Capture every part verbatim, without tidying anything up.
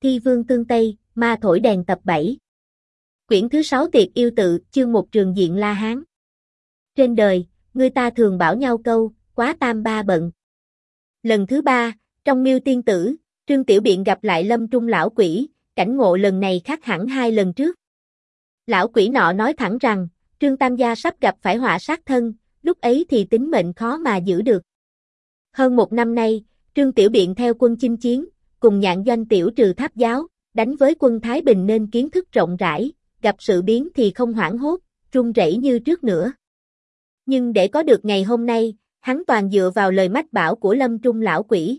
Thi Vương Tương Tây, Ma Thổi Đèn tập bảy. Quyển thứ sáu Tiệc Yêu Tự, chương một Trường Diện La Hán. Trên đời, người ta thường bảo nhau câu, quá tam ba bận. Lần thứ ba, trong Miêu Tiên Tử, Trương Tiểu Biện gặp lại Lâm Trung lão quỷ, cảnh ngộ lần này khác hẳn hai lần trước. Lão quỷ nọ nói thẳng rằng, Trương Tam gia sắp gặp phải họa sát thân, lúc ấy thì tính mệnh khó mà giữ được. Hơn một năm nay, Trương Tiểu Biện theo quân chinh chiến, cùng nhạn doanh tiểu trừ tháp giáo, đánh với quân Thái Bình nên kiến thức rộng rãi, gặp sự biến thì không hoảng hốt, run rẩy như trước nữa. Nhưng để có được ngày hôm nay, hắn toàn dựa vào lời mách bảo của Lâm Trung lão quỷ.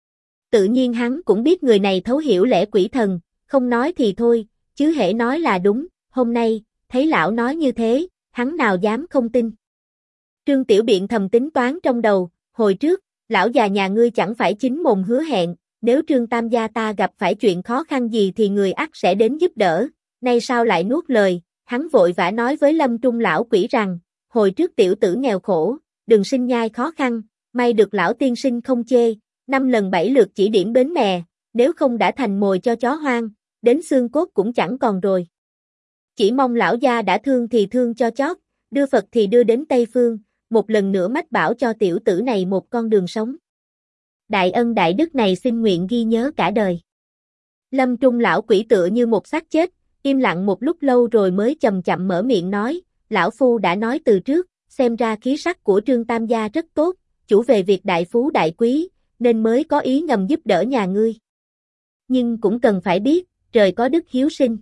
Tự nhiên hắn cũng biết người này thấu hiểu lẽ quỷ thần, không nói thì thôi, chứ hễ nói là đúng, hôm nay, thấy lão nói như thế, hắn nào dám không tin. Trương Tiểu Biện thầm tính toán trong đầu, hồi trước, lão già nhà ngươi chẳng phải chính mồm hứa hẹn, nếu Trương Tam gia ta gặp phải chuyện khó khăn gì thì người ắt sẽ đến giúp đỡ, nay sao lại nuốt lời, hắn vội vã nói với Lâm Trung lão quỷ rằng, hồi trước tiểu tử nghèo khổ, đường sinh nhai khó khăn, may được lão tiên sinh không chê, năm lần bảy lượt chỉ điểm bến mè, nếu không đã thành mồi cho chó hoang, đến xương cốt cũng chẳng còn rồi. Chỉ mong lão gia đã thương thì thương cho chót, đưa Phật thì đưa đến Tây Phương, một lần nữa mách bảo cho tiểu tử này một con đường sống. Đại ân đại đức này xin nguyện ghi nhớ cả đời. Lâm Trung lão quỷ tựa như một xác chết, im lặng một lúc lâu rồi mới chậm chậm mở miệng nói, lão phu đã nói từ trước, xem ra khí sắc của Trương Tam gia rất tốt, chủ về việc đại phú đại quý, nên mới có ý ngầm giúp đỡ nhà ngươi. Nhưng cũng cần phải biết, trời có đức hiếu sinh.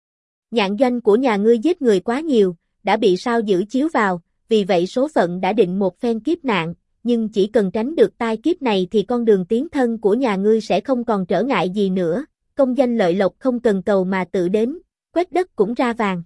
Nhạn doanh của nhà ngươi giết người quá nhiều, đã bị sao giữ chiếu vào, vì vậy số phận đã định một phen kiếp nạn, nhưng chỉ cần tránh được tai kiếp này thì con đường tiến thân của nhà ngươi sẽ không còn trở ngại gì nữa, công danh lợi lộc không cần cầu mà tự đến, quét đất cũng ra vàng.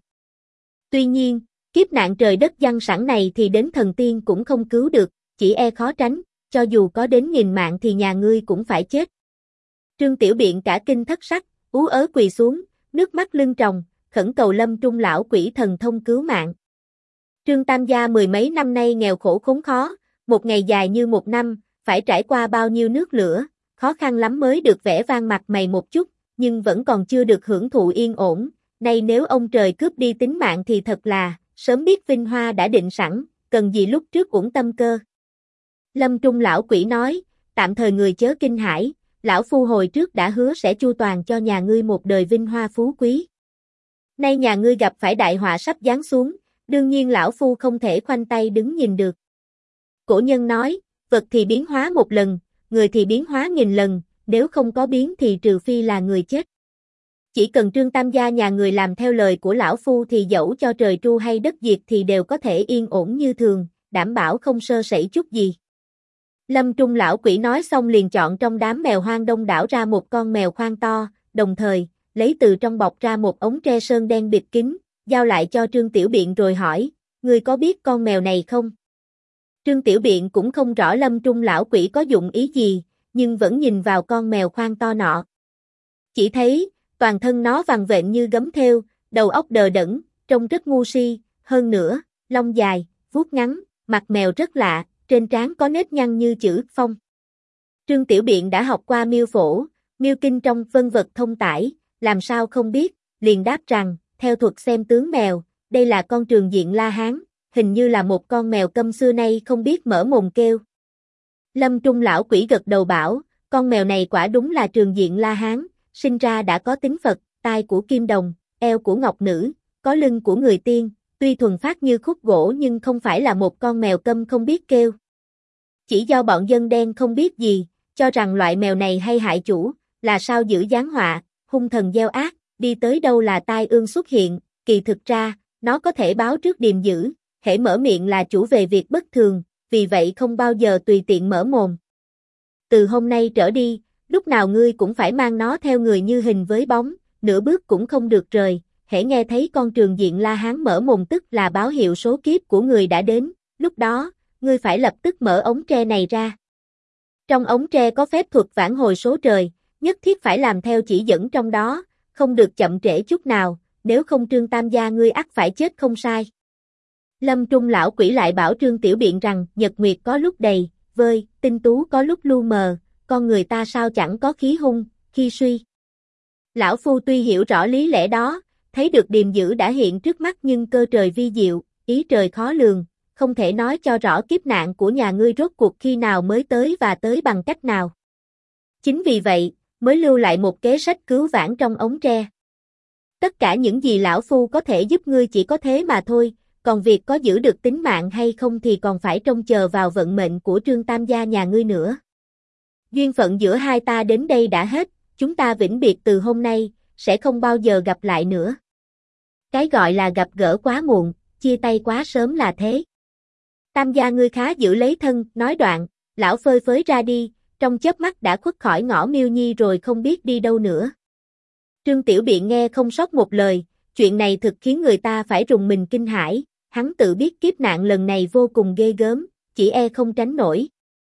Tuy nhiên, kiếp nạn trời đất giăng sẵn này thì đến thần tiên cũng không cứu được, chỉ e khó tránh, cho dù có đến nghìn mạng thì nhà ngươi cũng phải chết. Trương Tiểu Biện cả kinh thất sắc, ú ớ quỳ xuống, nước mắt lưng tròng, khẩn cầu Lâm Trung lão quỷ thần thông cứu mạng. Trương Tam gia mười mấy năm nay nghèo khổ khốn khó, một ngày dài như một năm, phải trải qua bao nhiêu nước lửa, khó khăn lắm mới được vẽ vang mặt mày một chút, nhưng vẫn còn chưa được hưởng thụ yên ổn, nay nếu ông trời cướp đi tính mạng thì thật là, sớm biết vinh hoa đã định sẵn, cần gì lúc trước uổng tâm cơ. Lâm Trung lão quỷ nói, tạm thời người chớ kinh hãi, lão phu hồi trước đã hứa sẽ chu toàn cho nhà ngươi một đời vinh hoa phú quý. Nay nhà ngươi gặp phải đại họa sắp giáng xuống, đương nhiên lão phu không thể khoanh tay đứng nhìn được. Cổ nhân nói, vật thì biến hóa một lần, người thì biến hóa nghìn lần, nếu không có biến thì trừ phi là người chết. Chỉ cần Trương Tam gia nhà người làm theo lời của lão phu thì dẫu cho trời tru hay đất diệt thì đều có thể yên ổn như thường, đảm bảo không sơ sẩy chút gì. Lâm Trung lão quỷ nói xong liền chọn trong đám mèo hoang đông đảo ra một con mèo khoang to, đồng thời, lấy từ trong bọc ra một ống tre sơn đen bịt kín, giao lại cho Trương Tiểu Biện rồi hỏi, ngươi có biết con mèo này không? Trương Tiểu Biện cũng không rõ Lâm Trung lão quỷ có dụng ý gì, nhưng vẫn nhìn vào con mèo khoang to nọ. Chỉ thấy, toàn thân nó vằn vện như gấm thêu, đầu óc đờ đẫn, trông rất ngu si, hơn nữa, lông dài, vuốt ngắn, mặt mèo rất lạ, trên trán có nếp nhăn như chữ phong. Trương Tiểu Biện đã học qua miêu phổ, miêu kinh trong vân vật thông tải, làm sao không biết, liền đáp rằng, theo thuật xem tướng mèo, đây là con Trường Diện La Hán, hình như là một con mèo câm xưa nay không biết mở mồm kêu. Lâm Trung lão quỷ gật đầu bảo, con mèo này quả đúng là Trường Diện La Hán, sinh ra đã có tính Phật, tai của kim đồng, eo của ngọc nữ, có lưng của người tiên, tuy thuần phát như khúc gỗ nhưng không phải là một con mèo câm không biết kêu. Chỉ do bọn dân đen không biết gì, cho rằng loại mèo này hay hại chủ, là sao giữ giáng họa, hung thần gieo ác, đi tới đâu là tai ương xuất hiện, kỳ thực ra, nó có thể báo trước điềm dữ, hễ mở miệng là chủ về việc bất thường, vì vậy không bao giờ tùy tiện mở mồm. Từ hôm nay trở đi, lúc nào ngươi cũng phải mang nó theo người như hình với bóng, nửa bước cũng không được rời, hễ nghe thấy con Trường Diện La Hán mở mồm tức là báo hiệu số kiếp của người đã đến, lúc đó, ngươi phải lập tức mở ống tre này ra. Trong ống tre có phép thuật vãn hồi số trời, nhất thiết phải làm theo chỉ dẫn trong đó, không được chậm trễ chút nào, nếu không Trương Tam gia ngươi ắt phải chết không sai. Lâm Trung lão quỷ lại bảo Trương Tiểu Biện rằng nhật nguyệt có lúc đầy, vơi, tinh tú có lúc lu mờ, con người ta sao chẳng có khí hung, khi suy. Lão Phu tuy hiểu rõ lý lẽ đó, thấy được điềm dữ đã hiện trước mắt nhưng cơ trời vi diệu, ý trời khó lường, không thể nói cho rõ kiếp nạn của nhà ngươi rốt cuộc khi nào mới tới và tới bằng cách nào. Chính vì vậy, mới lưu lại một kế sách cứu vãn trong ống tre. Tất cả những gì lão Phu có thể giúp ngươi chỉ có thế mà thôi, còn việc có giữ được tính mạng hay không thì còn phải trông chờ vào vận mệnh của Trương Tam gia nhà ngươi nữa. Duyên phận giữa hai ta đến đây đã hết, chúng ta vĩnh biệt từ hôm nay, sẽ không bao giờ gặp lại nữa. Cái gọi là gặp gỡ quá muộn, chia tay quá sớm là thế. Tam gia ngươi khá giữ lấy thân, nói đoạn, lão phơi phới ra đi, trong chớp mắt đã khuất khỏi ngõ Miêu Nhi rồi không biết đi đâu nữa. Trương Tiểu Biện nghe không sót một lời, chuyện này thực khiến người ta phải rùng mình kinh hãi, hắn tự biết kiếp nạn lần này vô cùng ghê gớm, chỉ e không tránh nổi.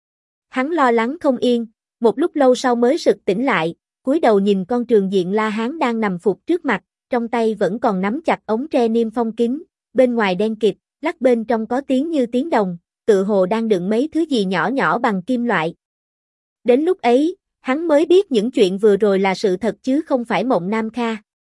Hắn lo lắng không yên, một lúc lâu sau mới sực tỉnh lại, cúi đầu nhìn con Trường Diện La Hán đang nằm phục trước mặt, trong tay vẫn còn nắm chặt ống tre niêm phong kín, bên ngoài đen kịt, lắc bên trong có tiếng như tiếng đồng, tự hồ đang đựng mấy thứ gì nhỏ nhỏ bằng kim loại. Đến lúc ấy, hắn mới biết những chuyện vừa rồi là sự thật chứ không phải mộng Nam Kha.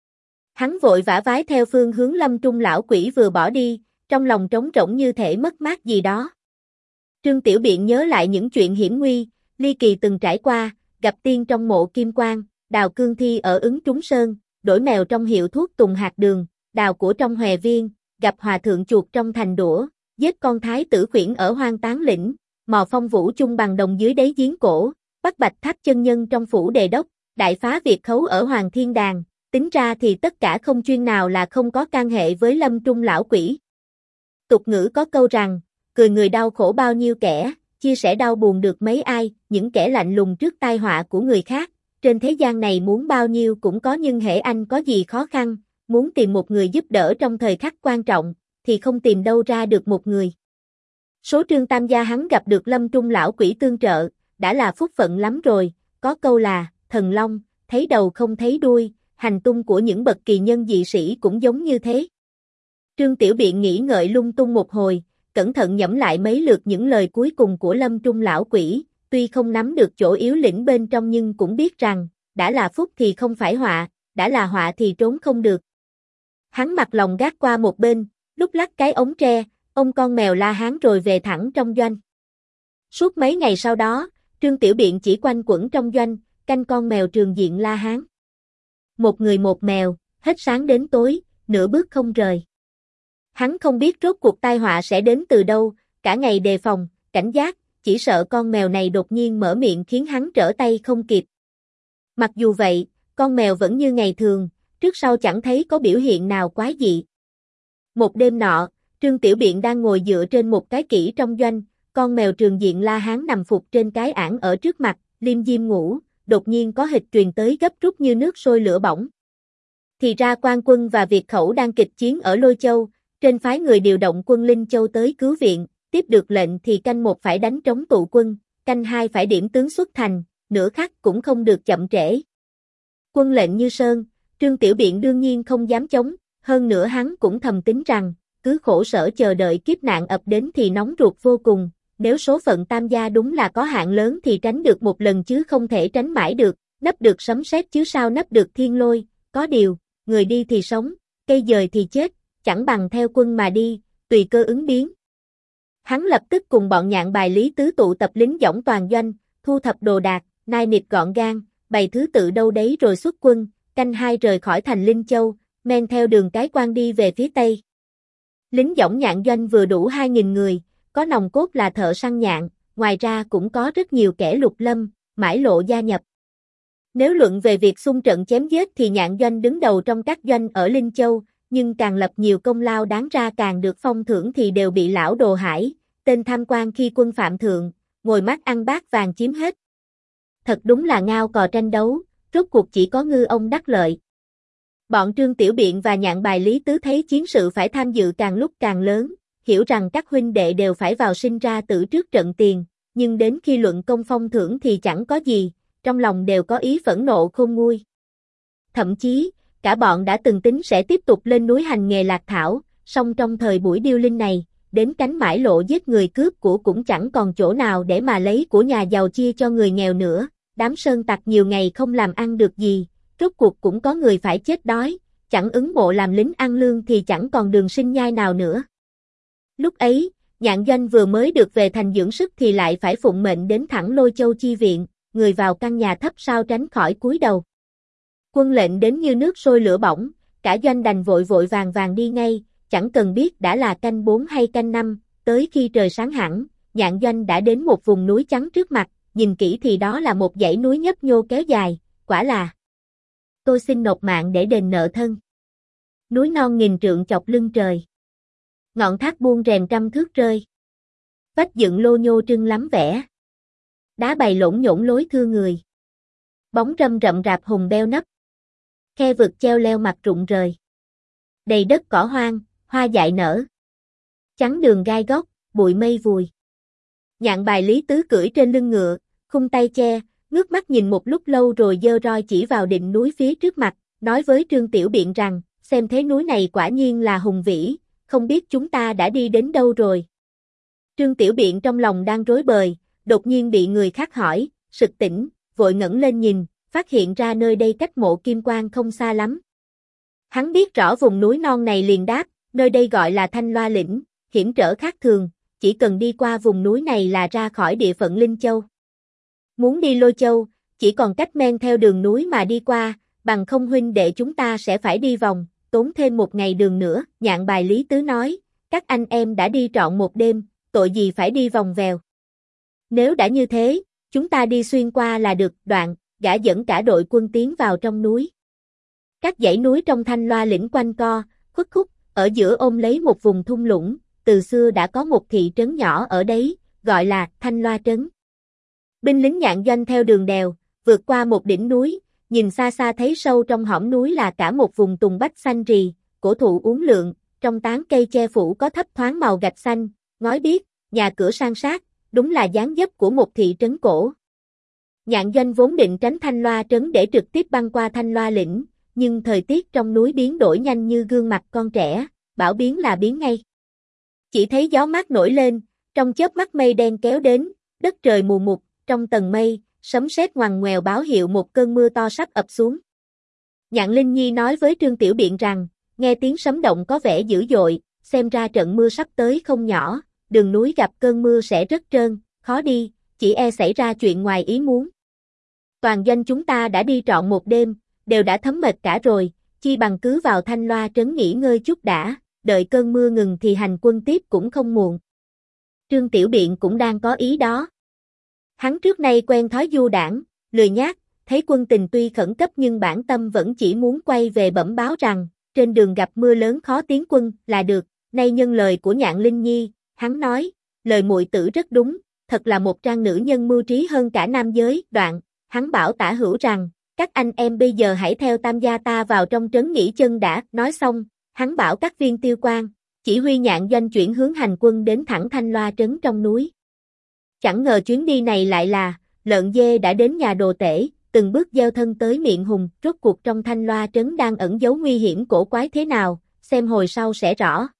Hắn vội vã vái theo phương hướng Lâm Trung lão quỷ vừa bỏ đi, trong lòng trống rỗng như thể mất mát gì đó. Trương Tiểu Biện nhớ lại những chuyện hiểm nguy, ly kỳ từng trải qua, gặp tiên trong mộ Kim Quang, đào cương thi ở ứng Trúng Sơn, đổi mèo trong hiệu thuốc Tùng Hạt Đường, đào của trong Hòe Viên, gặp hòa thượng chuột trong thành đũa, giết con thái tử khuyển ở Hoang Tán Lĩnh, mò phong vũ chung bằng đồng dưới đáy giếng cổ, bắt Bạch Tháp chân nhân trong phủ Đề Đốc, đại phá Việt khấu ở Hoàng Thiên Đàng, tính ra thì tất cả không chuyên nào là không có can hệ với Lâm Trung lão quỷ. Tục ngữ có câu rằng, cười người đau khổ bao nhiêu kẻ, chia sẻ đau buồn được mấy ai, những kẻ lạnh lùng trước tai họa của người khác, trên thế gian này muốn bao nhiêu cũng có nhưng hễ anh có gì khó khăn, muốn tìm một người giúp đỡ trong thời khắc quan trọng, thì không tìm đâu ra được một người. Số Trương Tam gia hắn gặp được Lâm Trung lão quỷ tương trợ, đã là phúc phận lắm rồi, có câu là, thần long, thấy đầu không thấy đuôi, hành tung của những bậc kỳ nhân dị sĩ cũng giống như thế. Trương Tiểu Biện nghĩ ngợi lung tung một hồi, cẩn thận nhẩm lại mấy lượt những lời cuối cùng của Lâm Trung lão quỷ, tuy không nắm được chỗ yếu lĩnh bên trong nhưng cũng biết rằng, đã là phúc thì không phải họa, đã là họa thì trốn không được. Hắn mặt lòng gác qua một bên, lúc lắc cái ống tre, ông con mèo La Hán rồi về thẳng trong doanh. Suốt mấy ngày sau đó, Trương Tiểu Biện chỉ quanh quẩn trong doanh, canh con mèo Trường Diện La Hán. Một người một mèo, hết sáng đến tối, nửa bước không rời. Hắn không biết rốt cuộc tai họa sẽ đến từ đâu, cả ngày đề phòng, cảnh giác, chỉ sợ con mèo này đột nhiên mở miệng khiến hắn trở tay không kịp. Mặc dù vậy, con mèo vẫn như ngày thường, trước sau chẳng thấy có biểu hiện nào quái dị. Một đêm nọ, Trương Tiểu Biện đang ngồi dựa trên một cái kỹ trong doanh, con mèo Trường Diện La Hán nằm phục trên cái ảng ở trước mặt, liêm diêm ngủ, đột nhiên có hịch truyền tới gấp rút như nước sôi lửa bỏng. Thì ra Quan Quân và Việt Khẩu đang kịch chiến ở Lôi Châu, trên phái người điều động quân Linh Châu tới cứu viện, tiếp được lệnh thì canh một phải đánh trống tụ quân, canh hai phải điểm tướng xuất thành, nửa khắc cũng không được chậm trễ. Quân lệnh như sơn, Trương Tiểu Biện đương nhiên không dám chống, hơn nữa hắn cũng thầm tính rằng, cứ khổ sở chờ đợi kiếp nạn ập đến thì nóng ruột vô cùng, nếu số phận Tam gia đúng là có hạn lớn thì tránh được một lần chứ không thể tránh mãi được, nấp được sấm sét chứ sao nấp được thiên lôi, có điều, người đi thì sống, cây dời thì chết, chẳng bằng theo quân mà đi, tùy cơ ứng biến. Hắn lập tức cùng bọn nhạn bài Lý Tứ tụ tập lính dõng toàn doanh, thu thập đồ đạc, nai nịt gọn gàng, bày thứ tự đâu đấy rồi xuất quân, canh hai rời khỏi thành Linh Châu, men theo đường cái quan đi về phía tây. Lính dõng nhạn doanh vừa đủ hai nghìn người, có nòng cốt là thợ săn nhạn, ngoài ra cũng có rất nhiều kẻ lục lâm, mãi lộ gia nhập. Nếu luận về việc xung trận chém giết thì nhạn doanh đứng đầu trong các doanh ở Linh Châu, nhưng càng lập nhiều công lao đáng ra càng được phong thưởng thì đều bị lão Đồ Hải, tên tham quan khi quân phạm thượng, ngồi mắt ăn bát vàng chiếm hết. Thật đúng là ngao cò tranh đấu, rốt cuộc chỉ có ngư ông đắc lợi. Bọn Trương Tiểu Biện và nhạn bài Lý Tứ thấy chiến sự phải tham dự càng lúc càng lớn, hiểu rằng các huynh đệ đều phải vào sinh ra tử trước trận tiền, nhưng đến khi luận công phong thưởng thì chẳng có gì, trong lòng đều có ý phẫn nộ khôn nguôi. Thậm chí, cả bọn đã từng tính sẽ tiếp tục lên núi hành nghề lạc thảo, song trong thời buổi điêu linh này, đến cánh mãi lộ giết người cướp của cũng chẳng còn chỗ nào để mà lấy của nhà giàu chia cho người nghèo nữa, đám sơn tặc nhiều ngày không làm ăn được gì, rốt cuộc cũng có người phải chết đói, chẳng ứng mộ làm lính ăn lương thì chẳng còn đường sinh nhai nào nữa. Lúc ấy, Nhạn Doanh vừa mới được về thành dưỡng sức thì lại phải phụng mệnh đến thẳng Lôi Châu chi viện, người vào căn nhà thấp sao tránh khỏi cúi đầu. Quân lệnh đến như nước sôi lửa bỏng, cả doanh đành vội vội vàng vàng đi ngay, chẳng cần biết đã là canh bốn hay canh năm, tới khi trời sáng hẳn, Nhạn Doanh đã đến một vùng núi trắng trước mặt, nhìn kỹ thì đó là một dãy núi nhấp nhô kéo dài, quả là tôi xin nộp mạng để đền nợ thân. Núi non nghìn trượng chọc lưng trời. Ngọn thác buông rèm trăm thước rơi. Vách dựng lô nhô trưng lắm vẻ. Đá bày lỗn nhổn lối thưa người. Bóng râm rậm rạp hùng beo nấp. Khe vực treo leo mặt rụng rời. Đầy đất cỏ hoang, hoa dại nở. Trắng đường gai góc, bụi mây vùi. Nhạn Bài Lý Tứ cưỡi trên lưng ngựa, khung tay che, ngước mắt nhìn một lúc lâu rồi giơ roi chỉ vào đỉnh núi phía trước mặt, nói với Trương Tiểu Biện rằng, xem thế núi này quả nhiên là hùng vĩ, không biết chúng ta đã đi đến đâu rồi. Trương Tiểu Biện trong lòng đang rối bời, đột nhiên bị người khác hỏi, sực tỉnh, vội ngẩng lên nhìn, phát hiện ra nơi đây cách mộ Kim Quan không xa lắm. Hắn biết rõ vùng núi non này liền đáp, nơi đây gọi là Thanh Loa Lĩnh, hiểm trở khác thường, chỉ cần đi qua vùng núi này là ra khỏi địa phận Linh Châu. Muốn đi Lôi Châu, chỉ còn cách men theo đường núi mà đi qua, bằng không huynh đệ chúng ta sẽ phải đi vòng, tốn thêm một ngày đường nữa, Nhạn Bài Lý Tứ nói, các anh em đã đi trọn một đêm, tội gì phải đi vòng vèo. Nếu đã như thế, chúng ta đi xuyên qua là được, đoạn, gã dẫn cả đội quân tiến vào trong núi. Các dãy núi trong Thanh Loa Lĩnh quanh co, khuất khúc, ở giữa ôm lấy một vùng thung lũng, từ xưa đã có một thị trấn nhỏ ở đấy, gọi là Thanh Loa Trấn. Binh lính Nhạn Doanh theo đường đèo, vượt qua một đỉnh núi, nhìn xa xa thấy sâu trong hõm núi là cả một vùng tùng bách xanh rì, cổ thụ uốn lượn, trong tán cây che phủ có thấp thoáng màu gạch xanh, ngói biếc, nhà cửa san sát, đúng là dáng dấp của một thị trấn cổ. Nhạn Doanh vốn định tránh Thanh Loa Trấn để trực tiếp băng qua Thanh Loa Lĩnh, nhưng thời tiết trong núi biến đổi nhanh như gương mặt con trẻ, bảo biến là biến ngay. Chỉ thấy gió mát nổi lên, trong chớp mắt mây đen kéo đến, đất trời mù mụt, trong tầng mây, sấm sét ngoằn ngoèo báo hiệu một cơn mưa to sắp ập xuống. Nhạn Linh Nhi nói với Trương Tiểu Biện rằng, nghe tiếng sấm động có vẻ dữ dội, xem ra trận mưa sắp tới không nhỏ, đường núi gặp cơn mưa sẽ rất trơn, khó đi, chỉ e xảy ra chuyện ngoài ý muốn. Toàn doanh chúng ta đã đi trọn một đêm, đều đã thấm mệt cả rồi, chi bằng cứ vào Thanh Loa Trấn nghỉ ngơi chút đã, đợi cơn mưa ngừng thì hành quân tiếp cũng không muộn. Trương Tiểu Biện cũng đang có ý đó. Hắn trước nay quen thói du đãng, lười nhác, thấy quân tình tuy khẩn cấp nhưng bản tâm vẫn chỉ muốn quay về bẩm báo rằng, trên đường gặp mưa lớn khó tiến quân là được, nay nhân lời của Nhạn Linh Nhi, hắn nói, lời muội tử rất đúng, thật là một trang nữ nhân mưu trí hơn cả nam giới, đoạn, hắn bảo Tả Hữu rằng, các anh em bây giờ hãy theo tam gia ta vào trong trấn nghỉ chân đã, nói xong, hắn bảo các viên tiêu quan, chỉ huy Nhạn Doanh chuyển hướng hành quân đến thẳng Thanh Loa Trấn trong núi. Chẳng ngờ chuyến đi này lại là, lợn dê đã đến nhà đồ tể, từng bước gieo thân tới miệng hùng, rốt cuộc trong Thanh Loa Trấn đang ẩn giấu nguy hiểm cổ quái thế nào, xem hồi sau sẽ rõ.